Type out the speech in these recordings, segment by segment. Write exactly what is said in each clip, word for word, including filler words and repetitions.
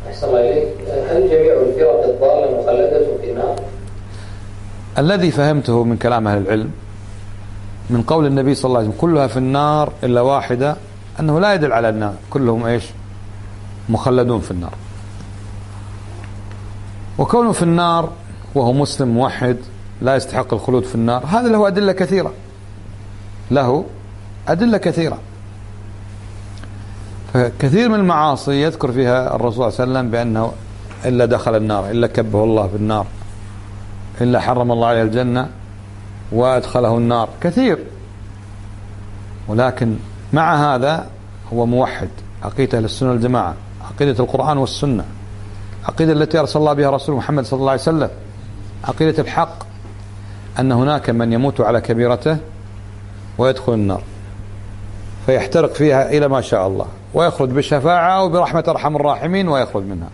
أحسن الله إليك. هل جميع الفرق الضالة مخلدة في النار؟ الذي فهمته من كلام أهل العلم من قول النبي صلى الله عليه وسلم كلها في النار إلا واحدة أنه لا يدل على أن كلهم إيش مخلدون في النار. وكونه في النار وهو مسلم موحد لا يستحق الخلود في النار، هذا له أدلة كثيرة، له أدلة كثيرة. فكثير من المعاصي يذكر فيها الرسول صلى الله عليه وسلم بأنه إلا دخل النار، إلا كبه الله في النار، إلا حرم الله عليه الجنة وأدخله النار، كثير. ولكن مع هذا هو موحد، عقيدة أهل السنة والجماعة، عقيدة القرآن والسنة، عقيدة التي أرسل الله بها رسول محمد صلى الله عليه وسلم، عقيدة الحق أن هناك من يموت على كبيرته ويدخل النار فيحترق فيها إلى ما شاء الله ويخرج بشفاعة وبرحمة أرحم الراحمين ويخرج منها.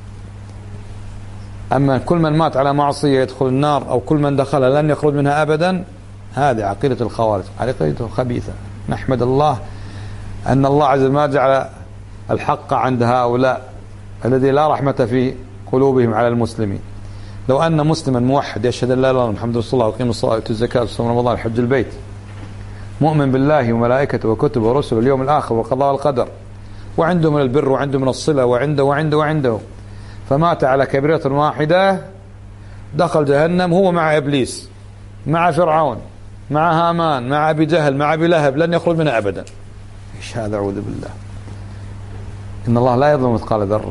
أما كل من مات على معصية يدخل النار أو كل من دخل لن يخرج منها أبدا، هذه عقيدة الخوارج، عقيدة خبيثة. نحمد الله أن الله عز وجل جعل الحق عند هؤلاء الذي لا رحمة في قلوبهم على المسلمين. لو أن مسلما موحد يشهد أن لا إله إلا الله محمد رسول الله ويقيم الصلاة ويؤتي الزكاة ويصوم رمضان ويحج البيت، مؤمن بالله وملائكته وكتبه ورسله واليوم الآخر والقضاء والقدر، وعنده من البر وعنده من الصلة وعنده وعنده وعنده، فمات على كبيرة واحدة دخل جهنم هو مع إبليس مع فرعون مع هامان مع أبي جهل مع أبي لهب، لن يخرج منها أبدا. إيش هذا؟ أعوذ بالله. إن الله لا يظلم مثقال ذرة.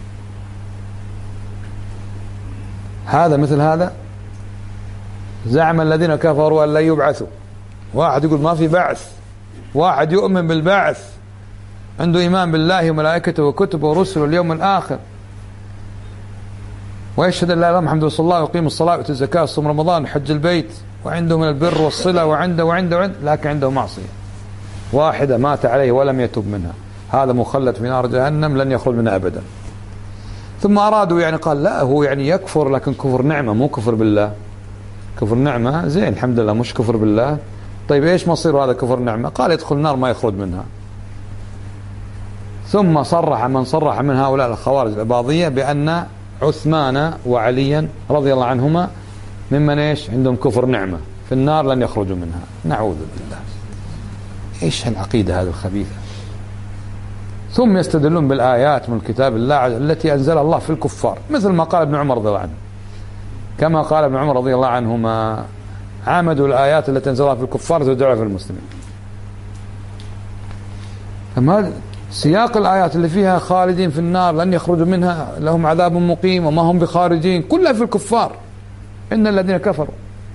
هذا مثل هذا زعم الذين كفروا أن لا يبعثوا. واحد يقول ما في بعث، واحد يؤمن بالبعث عنده إيمان بالله وملائكته وكتبه ورسله واليوم الآخر ويشهد أن لا إله إلا الله محمد رسول الله ويقيم الصلاة ويؤتي الزكاة ويصوم رمضان ويحج البيت وعنده من البر والصلة وعنده وعنده وعنده، لكن عنده معصية واحدة مات عليه ولم يتب منها، هذا مخلد في نار جهنم لن يخرج منها أبدا. ثم أرادوا يعني قال لا هو يعني يكفر لكن كفر نعمة مو كفر بالله. كفر نعمة زين الحمد لله مش كفر بالله. طيب إيش مصير هذا كفر نعمة؟ قال يدخل النار ما يخرج منها. ثم صرح من صرح من هؤلاء الخوارج العباضية بأن عثمان وعليا رضي الله عنهما ممن إيش عندهم كفر نعمة في النار لن يخرجوا منها. نعوذ بالله. إيش العقيدة هذه الخبيثة؟ ثم يستدلون بالآيات من كتاب الله التي أنزل الله في الكفار، مثل ما قال ابن عمر رضي الله عنه، كما قال ابن عمر رضي الله عنهما عامدوا الآيات التي أنزل الله في الكفار تدعوا في المسلمين. فما سياق الآيات اللي فيها خالدين في النار لن يخرجوا منها لهم عذاب مقيم وما هم بخارجين كلها في الكفار إن الذين كفروا،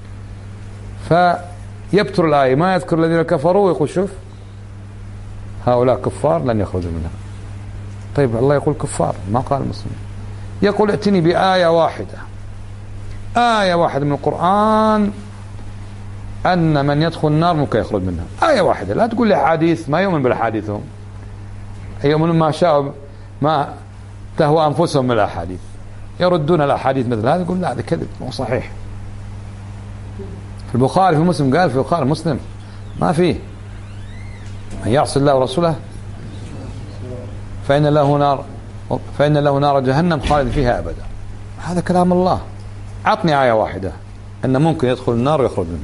فيبتر الآية ما يذكر الذين كفروا ويقول شوف هؤلاء كفار لن يخرجوا منها. طيب الله يقول كفار ما قال المسلمين، يقول ائتني بآية واحدة، آية واحدة من القرآن أن من يدخل النار ممكن يخرج منها، آية واحدة. لا تقول لي حديث، ما يؤمن بالحديثهم، يؤمنون ما شاءوا ما تهوى أنفسهم من الأحاديث، يردون الأحاديث مثل هذا. يقول لا هذا كذب مو صحيح. في البخاري في مسلم قال في البخاري مسلم ما فيه من يعصي الله ورسوله فإن له نار فإن له نار جهنم خالد فيها أبدا. هذا كلام الله. عطني آية واحدة أن ممكن يدخل النار ويخرج منها.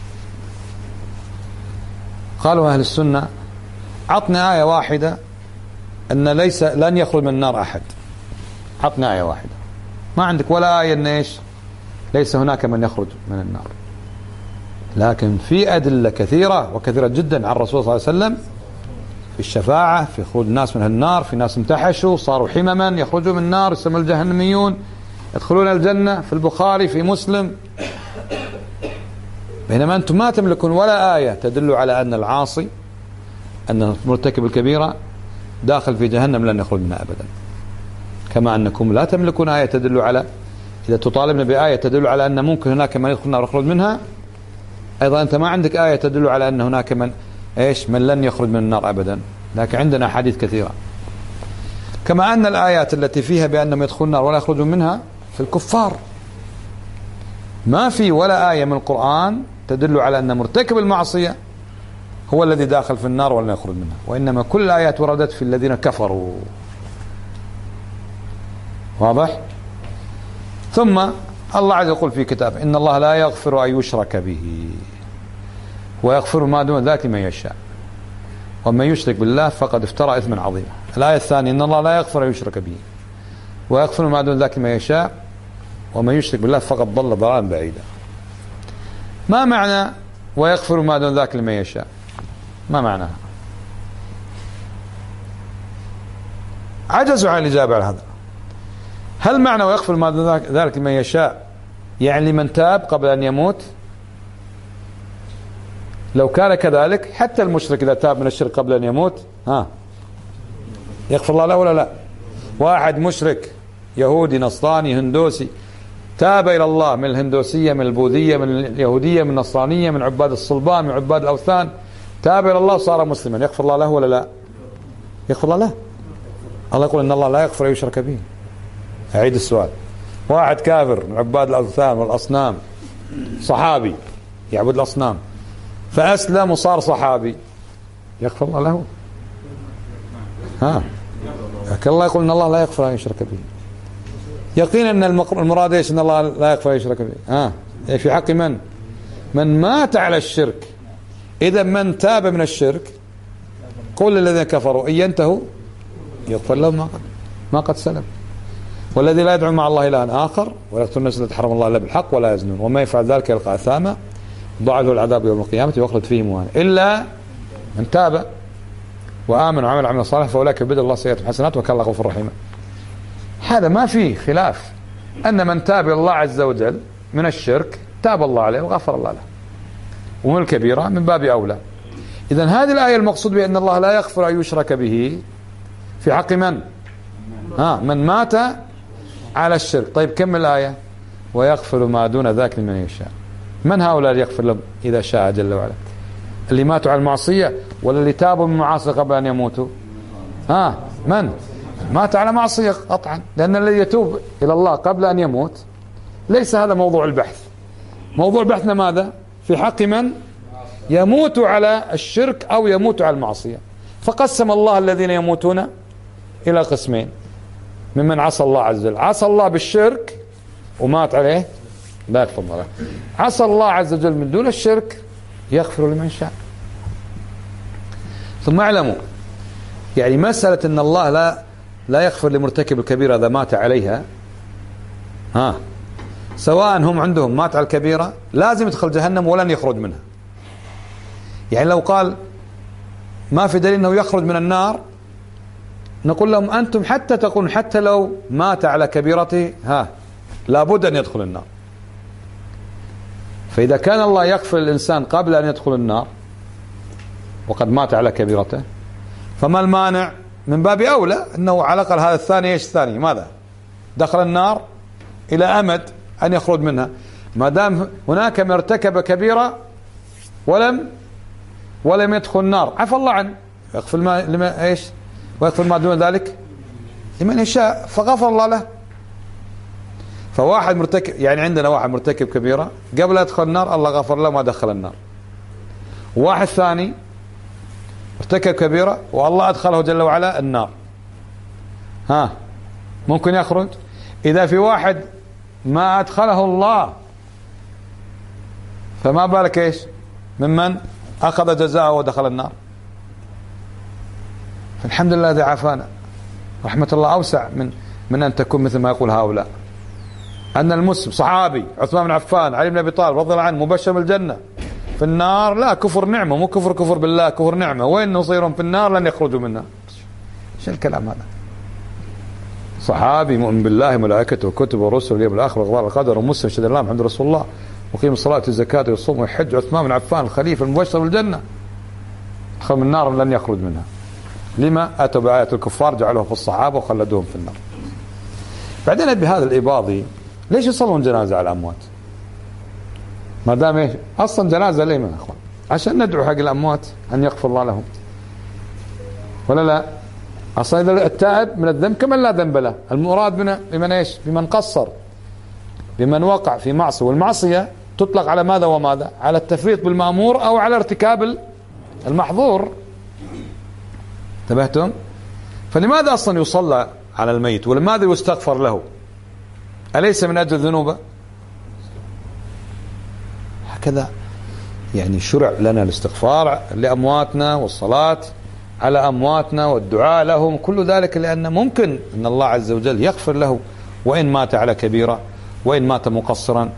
قالوا أهل السنة عطني آية واحدة أن ليس لن يخرج من النار أحد. عطني آية واحدة. ما عندك ولا آية أن إيش ليس هناك من يخرج من النار. لكن في أدلة كثيرة وكثيرة جدا عن الرسول صلى الله عليه وسلم في الشفاعة، في خروج الناس من النار، في ناس امتحشوا صاروا حمما يخرجوا من النار يسمى الجهنميون يدخلون الجنة، في البخاري في مسلم. بينما أنتم ما تملكون ولا آية تدل على أن العاصي أن مرتكب الكبيرة داخل في جهنم لن يخرج منها أبدا، كما أنكم لا تملكون آية تدل على، إذا تطالبنا بآية تدل على أن ممكن هناك من يدخل النار ويخرج منها، أيضا أنت ما عندك آية تدل على أن هناك من إيش من لن يخرج من النار أبدا. لكن عندنا حديث كثيرة. كما أن الآيات التي فيها بأنهم يدخلون النار ولا يخرجون منها في الكفار، ما في ولا آية من القرآن تدل على أن مرتكب المعصية هو الذي داخل في النار ولا يخرج منها، وإنما كل الآيات وردت في الذين كفروا. واضح؟ ثم الله عز وجل يقول في كتابه إن الله لا يغفر أن يشرك به ويغفر ما دون ذلك لمن يشاء ومن يشرك بالله فقد افترى إثما عظيما. الآية الثانية إن الله لا يغفر أن يشرك به ويغفر ما دون ذلك لمن يشاء ومن يشرك بالله فقد ضل ضلالا بعيدا. ما معنى ويغفر ما دون ذلك لمن يشاء؟ ما معناها؟ عجزوا عن الإجابة على هذا. هل معنى ويغفر ما دون ذلك لمن يشاء يعني من تاب قبل أن يموت؟ لو كان كذلك حتى المشرك إذا تاب من الشرك قبل أن يموت ها يغفر الله له ولا لا؟ واحد مشرك يهودي نصراني هندوسي تاب إلى الله من الهندوسية من البوذية من اليهودية من النصرانية من عباد الصلبان من عباد الأوثان تاب إلى الله وصار مسلما يغفر الله له ولا لا؟ يغفر الله له. الله يقول إن الله لا يغفر أن يشرك به. أعيد السؤال. واحد كافر من عباد الأوثان والأصنام صحابي يعبد الأصنام فأسلم وصار صحابي يغفر الله له؟ ها لكن الله يقول إن الله لا يغفر أن يشرك به. يقينا أن المراد إيش؟ إن الله لا يغفر أن يشرك به. ها في حق من؟ من مات على الشرك. إذا من تاب من الشرك قل الذين كفروا إن ينتهوا يغفر لهم ما قد ما قد سلم والذي لا يدعو مع الله إلها آخر ولا يقتل النفس التي حرم الله إلا بالحق ولا يزنون وما يفعل ذلك يلقى أثاما ضاعف له العذاب يوم القيامة ويخلد فيه مهانا إلا من تاب وآمن وعمل عملا صالحا فأولئك يبدل الله سيئاتهم حسنات وكان الله غفور رحيما. هذا ما فيه خلاف أن من تاب إلى الله عز وجل من الشرك تاب الله عليه وغفر الله له ومن الكبيرة من باب أولى. إذن هذه الآية المقصود بها أن الله لا يغفر أن يشرك به في حق من؟ ها من مات على الشرك. طيب كم الآية؟ ويغفر ما دون ذاك لمن يشاء. من هؤلاء اللي يغفر لهم إذا شاء جل وعلا؟ اللي ماتوا على المعصية ولا اللي تابوا من المعاصي قبل أن يموتوا؟ ها من؟ مات على معصية قطعا لأن الذي يتوب إلى الله قبل أن يموت ليس هذا موضوع البحث. موضوع بحثنا ماذا؟ في حق من يموت على الشرك أو يموت على المعصية. فقسم الله الذين يموتون إلى قسمين ممن عصى الله عز وجل. عصى الله بالشرك ومات عليه لا يغفر له. عصى الله عز وجل من دون الشرك يغفر لمن شاء. ثم اعلموا يعني مسألة أن الله لا لا يغفر لمرتكب الكبيرة إذا مات عليها ها سواء هم عندهم مات على الكبيرة لازم يدخل جهنم ولن يخرج منها. يعني لو قال ما في دليل أنه يخرج من النار نقول لهم أنتم حتى تقولون حتى لو مات على كبيرته ها لابد أن يدخل النار. فإذا كان الله يغفر الإنسان قبل أن يدخل النار وقد مات على كبيرته فما المانع؟ من باب أولى أنه على الأقل هذا الثاني إيش الثاني ماذا؟ دخل النار إلى أمد أن يخرج منها. ما دام هناك من ارتكب كبيرة ولم ولم يدخل النار عفى الله عنه يغفر ما لما إيش ويغفر ما دون ذلك لمن يشاء فغفر الله له. فواحد مرتكب يعني عندنا واحد مرتكب كبيرة قبل يدخل النار الله غفر له ما دخل النار. واحد ثاني ارتكب كبيرة والله أدخله جل وعلا النار ها ممكن يخرج؟ إذا في واحد ما أدخله الله فما بالك إيش ممن أخذ جزاءه ودخل النار. فالحمد لله الذي عافانا. رحمة الله أوسع من من أن تكون مثل ما يقول هؤلاء أن المسلم صحابي عثمان بن عفان علي بن أبي طالب رضي الله عنه مبشر بالجنة في النار لا كفر نعمة مو كفر كفر بالله كفر نعمة وين نصيرهم في النار لن يخرجوا منها. شو الكلام هذا؟ صحابي مؤمن بالله ملائكته وكتبه ورسله واليوم الآخر وأخبار القدر ومسلم شهد الله محمد رسول الله وقيم الصلاة والزكاة والصوم والحج. عثمان بن عفان الخليفة المبشر بالجنة دخل من النار لن يخرج منها. لما؟ أتوا بآيات الكفار جعلوها في الصحابة وخلدوهم في النار. بعدين بهذا الإباضي ليش يصلون جنازة على الأموات؟ ما دام إيش أصلا جنازة ليه من أخوان؟ عشان ندعو حق الأموات أن يغفر الله لهم ولا لا؟ أصلا إذا التائب من الذنب كمن لا ذنب له. المراد من بمن إيش؟ بمن قصر بمن وقع في معصية. والمعصية تطلق على ماذا وماذا؟ على التفريط بالمأمور أو على ارتكاب المحظور. انتبهتم؟ فلماذا أصلا يصلى على الميت، ولماذا يستغفر له؟ أليس من أجل ذنوبه؟ هكذا يعني شرع لنا الاستغفار لأمواتنا والصلاة على أمواتنا والدعاء لهم، كل ذلك لأن ممكن أن الله عز وجل يغفر له وإن مات على كبيرة وإن مات مقصرا.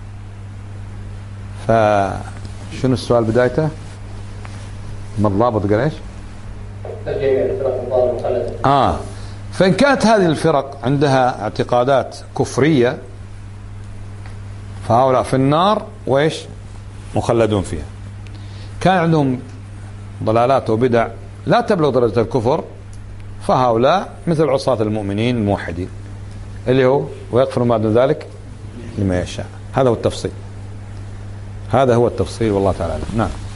فشنو السؤال بدايته؟ ما الضابط قال ايش؟ الجميع الفرق الضالة المخلدة. آه فإن كانت هذه الفرق عندها اعتقادات كفرية فهؤلاء في النار وإيش؟ مخلدون فيها. كان عندهم ضلالات وبدع لا تبلغ درجة الكفر فهؤلاء مثل عصاة المؤمنين الموحدين اللي هو ويغفر ما دون ذلك لما يشاء. هذا هو التفصيل، هذا هو التفصيل والله تعالى. نعم.